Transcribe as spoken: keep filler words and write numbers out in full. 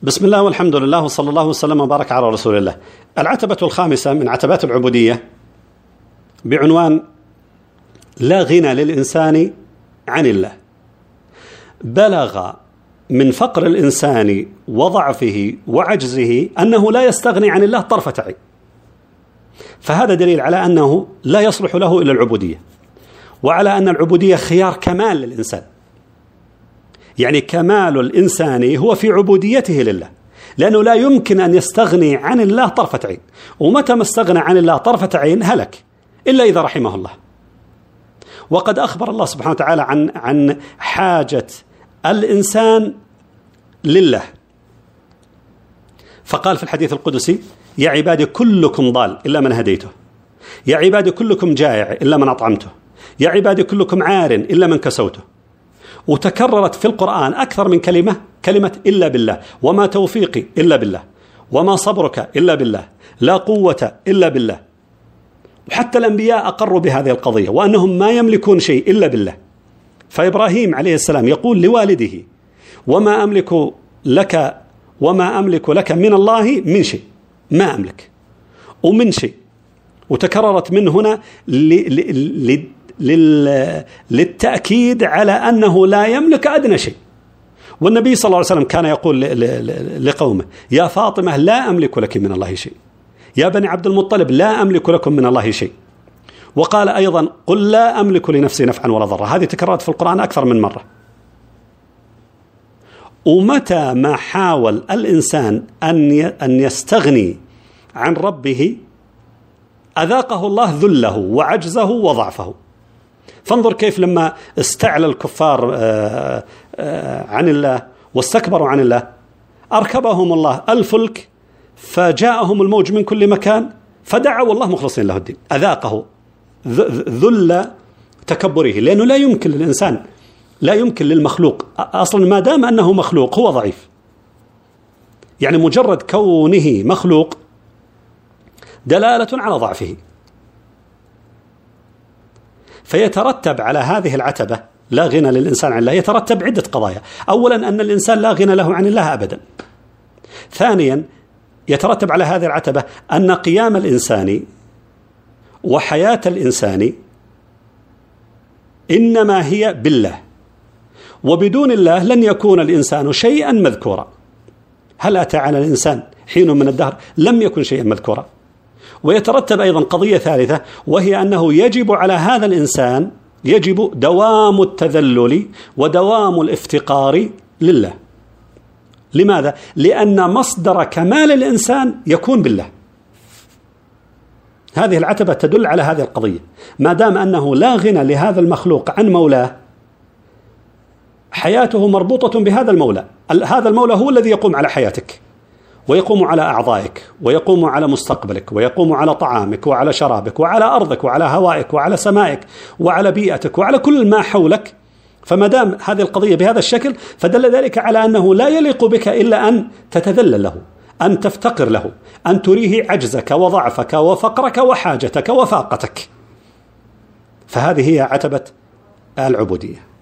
بسم الله والحمد لله وصلى الله وسلم وبارك على رسول الله. العتبة الخامسة من عتبات العبودية بعنوان لا غنى للإنسان عن الله. بلغ من فقر الإنسان وضعفه وعجزه أنه لا يستغني عن الله طرفة عين، فهذا دليل على أنه لا يصلح له إلا العبودية، وعلى أن العبودية خيار كمال للإنسان، يعني كمال الإنسان هو في عبوديته لله، لأنه لا يمكن أن يستغني عن الله طرفة عين، ومتى ما استغنى عن الله طرفة عين هلك إلا إذا رحمه الله. وقد أخبر الله سبحانه وتعالى عن عن حاجة الإنسان لله، فقال في الحديث القدسي: يا عبادي كلكم ضال إلا من هديته، يا عبادي كلكم جائع إلا من أطعمته، يا عبادي كلكم عار إلا من كسوته. وتكررت في القرآن أكثر من كلمة كلمة إلا بالله، وما توفيقي إلا بالله، وما صبرك إلا بالله، لا قوة إلا بالله. وحتى الأنبياء أقروا بهذه القضية وأنهم ما يملكون شيء إلا بالله. فإبراهيم عليه السلام يقول لوالده: وما أملك لك وما أملك لك من الله من شيء، ما أملك ومن شيء. وتكررت من هنا للتأكيد على أنه لا يملك أدنى شيء. والنبي صلى الله عليه وسلم كان يقول لقومه: يا فاطمة لا أملك لك من الله شيء، يا بني عبد المطلب لا أملك لكم من الله شيء. وقال أيضا: قل لا أملك لنفسي نفعا ولا ضرا. هذه تكررت في القرآن أكثر من مرة. ومتى ما حاول الإنسان أن يستغني عن ربه أذاقه الله ذله وعجزه وضعفه. فانظر كيف لما استعلى الكفار عن الله واستكبروا عن الله أركبهم الله الفلك فجاءهم الموج من كل مكان فدعوا الله مخلصين له الدين، أذاقه ذل تكبره، لأنه لا يمكن للإنسان، لا يمكن للمخلوق أصلا ما دام أنه مخلوق هو ضعيف، يعني مجرد كونه مخلوق دلالة على ضعفه. فيترتب على هذه العتبة لا غنى للإنسان عن الله يترتب عدة قضايا. أولا أن الإنسان لا غنى له عن الله أبدا. ثانيا يترتب على هذه العتبة أن قيام الإنسان وحياة الإنسان إنما هي بالله، وبدون الله لن يكون الإنسان شيئا مذكورا. هل أتى على الإنسان حين من الدهر لم يكن شيئا مذكورا؟ ويترتب أيضا قضية ثالثة، وهي أنه يجب على هذا الإنسان يجب دوام التذلل ودوام الافتقار لله. لماذا؟ لأن مصدر كمال الإنسان يكون بالله. هذه العتبة تدل على هذه القضية. ما دام أنه لا غنى لهذا المخلوق عن مولاه، حياته مربوطة بهذا المولى. هذا المولى هو الذي يقوم على حياتك، ويقوم على أعضائك، ويقوم على مستقبلك، ويقوم على طعامك وعلى شرابك وعلى أرضك وعلى هوائك وعلى سمائك وعلى بيئتك وعلى كل ما حولك. فما دام هذه القضية بهذا الشكل فدل ذلك على أنه لا يليق بك إلا أن تتذلل له، أن تفتقر له، أن تريه عجزك وضعفك وفقرك وحاجتك وفاقتك. فهذه هي عتبة العبودية.